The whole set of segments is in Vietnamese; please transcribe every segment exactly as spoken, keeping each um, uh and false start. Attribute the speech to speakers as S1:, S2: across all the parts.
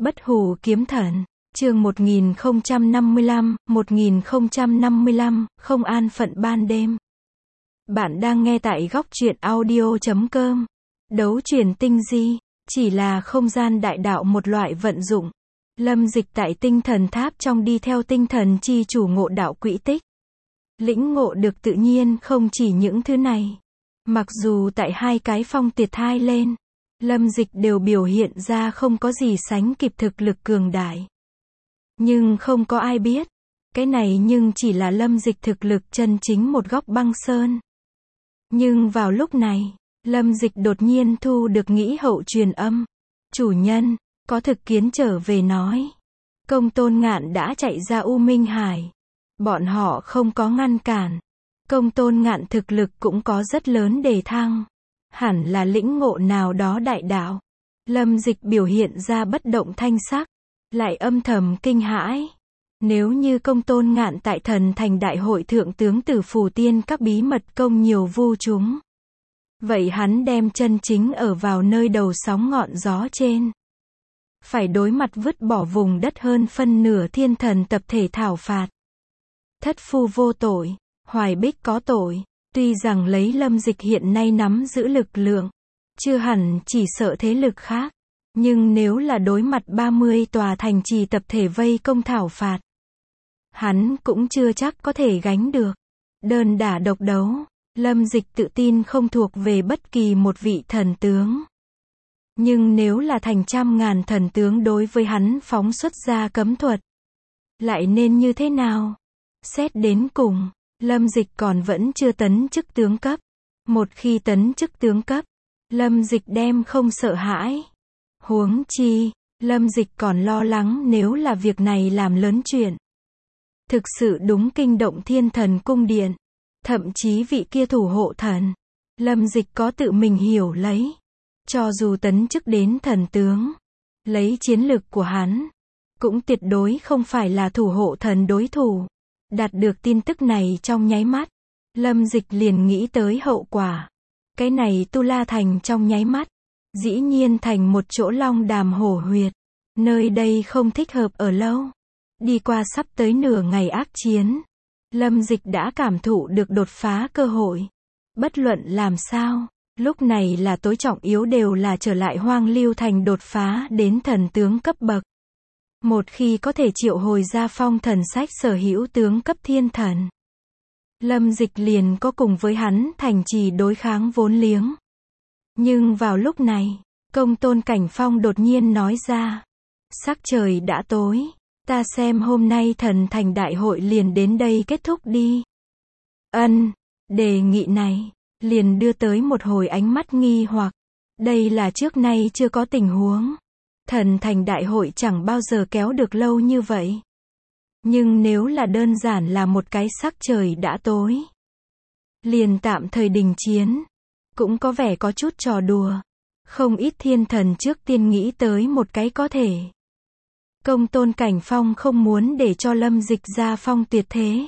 S1: Bất hủ kiếm thần, chương một nghìn không trăm năm mươi lăm, một nghìn không trăm năm mươi lăm, không an phận ban đêm. Bạn đang nghe tại góc truyện audio chấm com. Đấu chuyển tinh di, chỉ là không gian đại đạo một loại vận dụng. Lâm Dịch tại tinh thần tháp trong đi theo tinh thần chi chủ ngộ đạo quỹ tích. Lĩnh ngộ được tự nhiên không chỉ những thứ này. Mặc dù tại hai cái phong tiệt thai lên, Lâm Dịch đều biểu hiện ra không có gì sánh kịp thực lực cường đại. Nhưng không có ai biết, cái này nhưng chỉ là Lâm Dịch thực lực chân chính một góc băng sơn. Nhưng vào lúc này, Lâm Dịch đột nhiên thu được nghĩ hậu truyền âm. Chủ nhân, có thực kiến trở về nói. Công Tôn Ngạn đã chạy ra U Minh Hải. Bọn họ không có ngăn cản. Công Tôn Ngạn thực lực cũng có rất lớn đề thăng. Hẳn là lĩnh ngộ nào đó đại đạo. Lâm Dịch biểu hiện ra bất động thanh sắc, lại âm thầm kinh hãi. Nếu như Công Tôn Ngạn tại Thần Thành Đại hội thượng tướng Tử Phù Tiên các bí mật công nhiều vu chúng, vậy hắn đem chân chính ở vào nơi đầu sóng ngọn gió trên. Phải đối mặt vứt bỏ vùng đất hơn phân nửa thiên thần tập thể thảo phạt. Thất phu vô tội, Hoài Bích có tội. Tuy rằng lấy Lâm Dịch hiện nay nắm giữ lực lượng, chưa hẳn chỉ sợ thế lực khác. Nhưng nếu là đối mặt ba mươi tòa thành trì tập thể vây công thảo phạt, hắn cũng chưa chắc có thể gánh được. Đơn đả độc đấu, Lâm Dịch tự tin không thuộc về bất kỳ một vị thần tướng. Nhưng nếu là thành trăm ngàn thần tướng đối với hắn phóng xuất ra cấm thuật, lại nên như thế nào? Xét đến cùng, Lâm Dịch còn vẫn chưa tấn chức tướng cấp. Một khi tấn chức tướng cấp, Lâm Dịch đem không sợ hãi. Huống chi, Lâm Dịch còn lo lắng nếu là việc này làm lớn chuyện. Thực sự đúng kinh động thiên thần cung điện. Thậm chí vị kia thủ hộ thần. Lâm Dịch có tự mình hiểu lấy. Cho dù tấn chức đến thần tướng, lấy chiến lực của hắn, cũng tuyệt đối không phải là thủ hộ thần đối thủ. Đạt được tin tức này trong nháy mắt, Lâm Dịch liền nghĩ tới hậu quả. Cái này Tu La Thành trong nháy mắt, dĩ nhiên thành một chỗ long đàm hổ huyệt. Nơi đây không thích hợp ở lâu. Đi qua sắp tới nửa ngày ác chiến, Lâm Dịch đã cảm thụ được đột phá cơ hội. Bất luận làm sao, lúc này là tối trọng yếu đều là trở lại Hoang Lưu Thành đột phá đến thần tướng cấp bậc. Một khi có thể triệu hồi ra phong thần sách sở hữu tướng cấp thiên thần, Lâm Dịch liền có cùng với hắn thành trì đối kháng vốn liếng. Nhưng vào lúc này, Công Tôn Cảnh Phong đột nhiên nói ra. Sắc trời đã tối, ta xem hôm nay Thần Thành Đại hội liền đến đây kết thúc đi. Ân, đề nghị này, liền đưa tới một hồi ánh mắt nghi hoặc. Đây là trước nay chưa có tình huống. Thần Thành Đại hội chẳng bao giờ kéo được lâu như vậy. Nhưng nếu là đơn giản là một cái sắc trời đã tối, liền tạm thời đình chiến, cũng có vẻ có chút trò đùa. Không ít thiên thần trước tiên nghĩ tới một cái có thể. Công Tôn Cảnh Phong không muốn để cho Lâm Dịch ra phong tuyệt thế.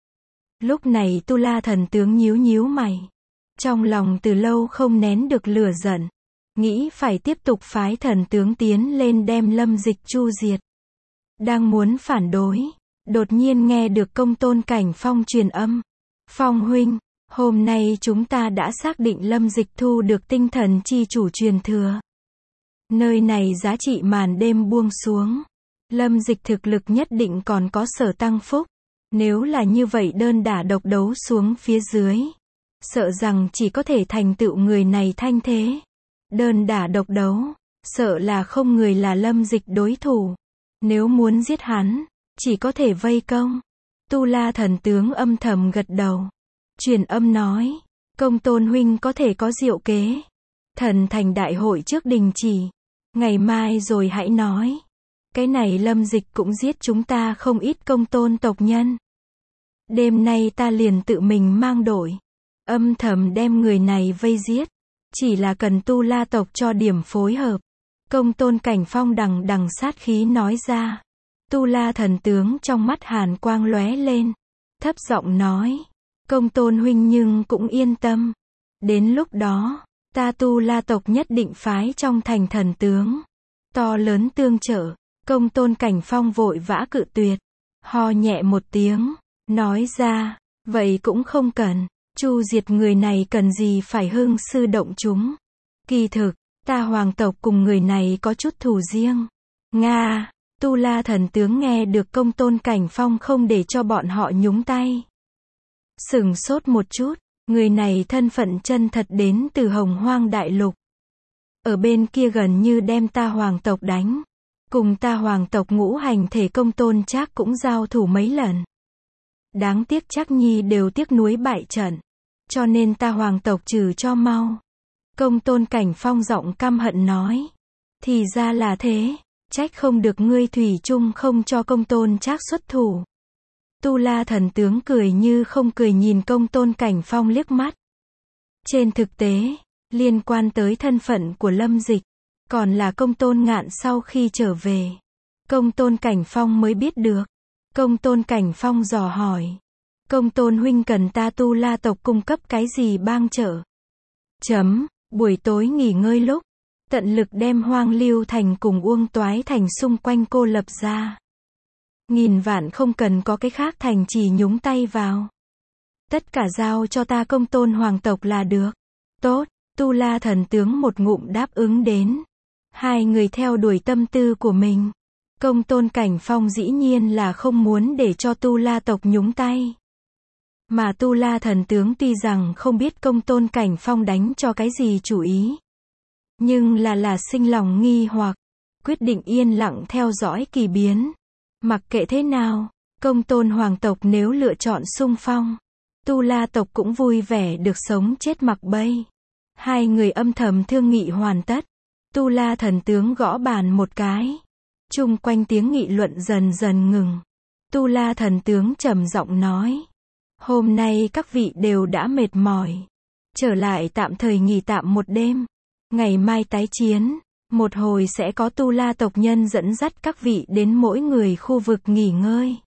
S1: Lúc này Tu La thần tướng nhíu nhíu mày. Trong lòng từ lâu không nén được lửa giận. Nghĩ phải tiếp tục phái thần tướng tiến lên đem Lâm Dịch chu diệt. Đang muốn phản đối, đột nhiên nghe được Công Tôn Cảnh Phong truyền âm. Phong huynh, hôm nay chúng ta đã xác định Lâm Dịch thu được tinh thần chi chủ truyền thừa. Nơi này giá trị màn đêm buông xuống. Lâm Dịch thực lực nhất định còn có sở tăng phúc. Nếu là như vậy đơn đả độc đấu xuống phía dưới, sợ rằng chỉ có thể thành tựu người này thanh thế. Đơn đả độc đấu, sợ là không người là Lâm Dịch đối thủ. Nếu muốn giết hắn, chỉ có thể vây công. Tu La thần tướng âm thầm gật đầu. Truyền âm nói, Công Tôn huynh có thể có diệu kế. Thần Thành Đại hội trước đình chỉ. Ngày mai rồi hãy nói. Cái này Lâm Dịch cũng giết chúng ta không ít Công Tôn tộc nhân. Đêm nay ta liền tự mình mang đội. Âm thầm đem người này vây giết. Chỉ là cần Tu La tộc cho điểm phối hợp. Công Tôn Cảnh Phong đằng đằng sát khí nói ra. Tu La thần tướng trong mắt hàn quang lóe lên. Thấp giọng nói. Công Tôn huynh nhưng cũng yên tâm. Đến lúc đó, ta Tu La tộc nhất định phái trong thành thần tướng. To lớn tương trợ. Công Tôn Cảnh Phong vội vã cự tuyệt, ho nhẹ một tiếng, nói ra, vậy cũng không cần, chu diệt người này cần gì phải hưng sư động chúng. Kỳ thực, ta hoàng tộc cùng người này có chút thù riêng. Nga, Tu La thần tướng nghe được Công Tôn Cảnh Phong không để cho bọn họ nhúng tay. Sửng sốt một chút, người này thân phận chân thật đến từ Hồng Hoang Đại Lục. Ở bên kia gần như đem ta hoàng tộc đánh. Cùng ta hoàng tộc ngũ hành thể Công Tôn Trác cũng giao thủ mấy lần. Đáng tiếc Trác Nhi đều tiếc nuối bại trận. Cho nên ta hoàng tộc trừ cho mau. Công Tôn Cảnh Phong giọng căm hận nói. Thì ra là thế, trách không được ngươi thủy chung không cho Công Tôn Trác xuất thủ. Tu La thần tướng cười như không cười nhìn Công Tôn Cảnh Phong liếc mắt. Trên thực tế, liên quan tới thân phận của Lâm Dịch, còn là Công Tôn Ngạn sau khi trở về, Công Tôn Cảnh Phong mới biết được. Công Tôn Cảnh Phong dò hỏi, Công Tôn huynh cần ta Tu La tộc cung cấp cái gì bang trợ? Chấm, buổi tối nghỉ ngơi lúc, tận lực đem Hoang Lưu Thành cùng Uông Toái Thành xung quanh cô lập ra. Nghìn vạn không cần có cái khác thành chỉ nhúng tay vào. Tất cả giao cho ta Công Tôn hoàng tộc là được. Tốt, Tu La thần tướng một ngụm đáp ứng đến. Hai người theo đuổi tâm tư của mình. Công Tôn Cảnh Phong dĩ nhiên là không muốn để cho Tu La tộc nhúng tay. Mà Tu La thần tướng tuy rằng không biết Công Tôn Cảnh Phong đánh cho cái gì chủ ý, nhưng là là sinh lòng nghi hoặc, quyết định yên lặng theo dõi kỳ biến. Mặc kệ thế nào, Công Tôn hoàng tộc nếu lựa chọn xung phong, Tu La tộc cũng vui vẻ được sống chết mặc bay. Hai người âm thầm thương nghị hoàn tất. Tu La thần tướng gõ bàn một cái. Chung quanh tiếng nghị luận dần dần ngừng. Tu La thần tướng trầm giọng nói. Hôm nay các vị đều đã mệt mỏi. Trở lại tạm thời nghỉ tạm một đêm. Ngày mai tái chiến. Một hồi sẽ có Tu La tộc nhân dẫn dắt các vị đến mỗi người khu vực nghỉ ngơi.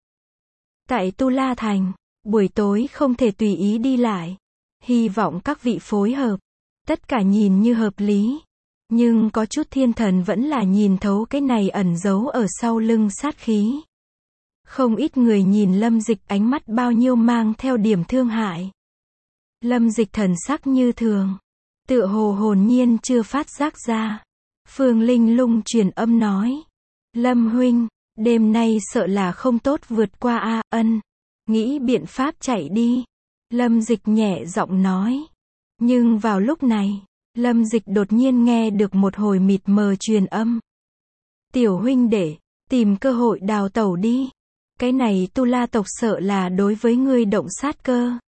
S1: Tại Tu La thành, buổi tối không thể tùy ý đi lại. Hy vọng các vị phối hợp. Tất cả nhìn như hợp lý. Nhưng có chút thiên thần vẫn là nhìn thấu cái này ẩn giấu ở sau lưng sát khí. Không ít người nhìn Lâm Dịch ánh mắt bao nhiêu mang theo điểm thương hại. Lâm Dịch thần sắc như thường. Tựa hồ hồn nhiên chưa phát giác ra. Phương Linh Lung truyền âm nói. Lâm huynh, đêm nay sợ là không tốt vượt qua a ân. Nghĩ biện pháp chạy đi. Lâm Dịch nhẹ giọng nói. Nhưng vào lúc này, Lâm Dịch đột nhiên nghe được một hồi mịt mờ truyền âm. Tiểu huynh đệ, tìm cơ hội đào tẩu đi. Cái này Tu La tộc sợ là đối với ngươi động sát cơ.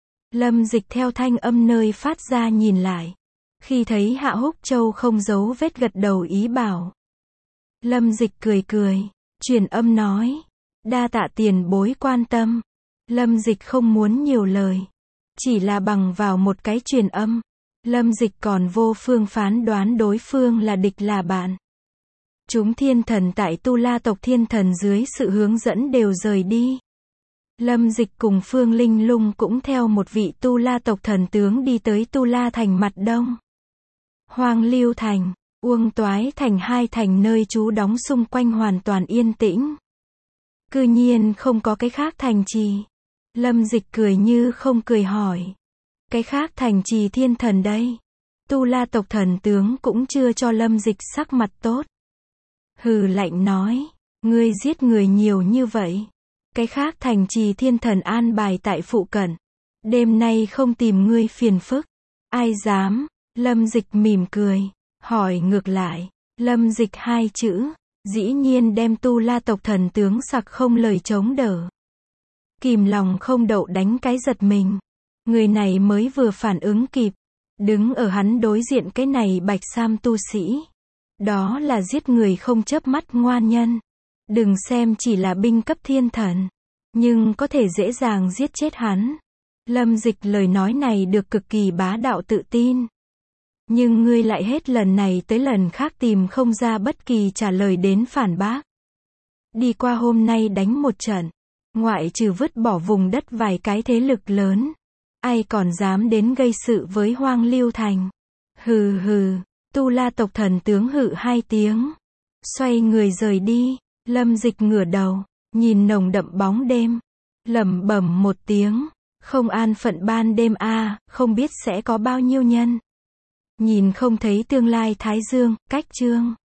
S1: Lâm Dịch theo thanh âm nơi phát ra nhìn lại. Khi thấy Hạ Húc Châu không giấu vết gật đầu ý bảo. Lâm Dịch cười cười, truyền âm nói. Đa tạ tiền bối quan tâm. Lâm Dịch không muốn nhiều lời. Chỉ là bằng vào một cái truyền âm. Lâm Dịch còn vô phương phán đoán đối phương là địch là bạn. Chúng thiên thần tại Tu La tộc thiên thần dưới sự hướng dẫn đều rời đi. Lâm Dịch cùng Phương Linh Lung cũng theo một vị Tu La tộc thần tướng đi tới Tu La thành mặt đông. Hoang Lưu thành, Uông Toái thành hai thành nơi trú đóng xung quanh hoàn toàn yên tĩnh. Cư nhiên không có cái khác thành trì. Lâm Dịch cười như không cười hỏi. Cái khác thành trì thiên thần đây. Tu La tộc thần tướng cũng chưa cho Lâm Dịch sắc mặt tốt. Hừ lạnh nói. Ngươi giết người nhiều như vậy. Cái khác thành trì thiên thần an bài tại phụ cận. Đêm nay không tìm ngươi phiền phức. Ai dám? Lâm Dịch mỉm cười. Hỏi ngược lại. Lâm Dịch hai chữ. Dĩ nhiên đem Tu La tộc thần tướng sặc không lời chống đỡ. Kìm lòng không đậu đánh cái giật mình. Người này mới vừa phản ứng kịp. Đứng ở hắn đối diện cái này bạch sam tu sĩ. Đó là giết người không chớp mắt ngoan nhân. Đừng xem chỉ là binh cấp thiên thần. Nhưng có thể dễ dàng giết chết hắn. Lâm Dịch lời nói này được cực kỳ bá đạo tự tin. Nhưng ngươi lại hết lần này tới lần khác tìm không ra bất kỳ trả lời đến phản bác. Đi qua hôm nay đánh một trận. Ngoại trừ vứt bỏ vùng đất vài cái thế lực lớn. Ai còn dám đến gây sự với Hoang Lưu thành. Hừ hừ, Tu La tộc thần tướng hự hai tiếng. Xoay người rời đi, Lâm Dịch ngửa đầu, nhìn nồng đậm bóng đêm, lẩm bẩm một tiếng, không an phận ban đêm a, không biết sẽ có bao nhiêu nhân. Nhìn không thấy tương lai thái dương, cách chương.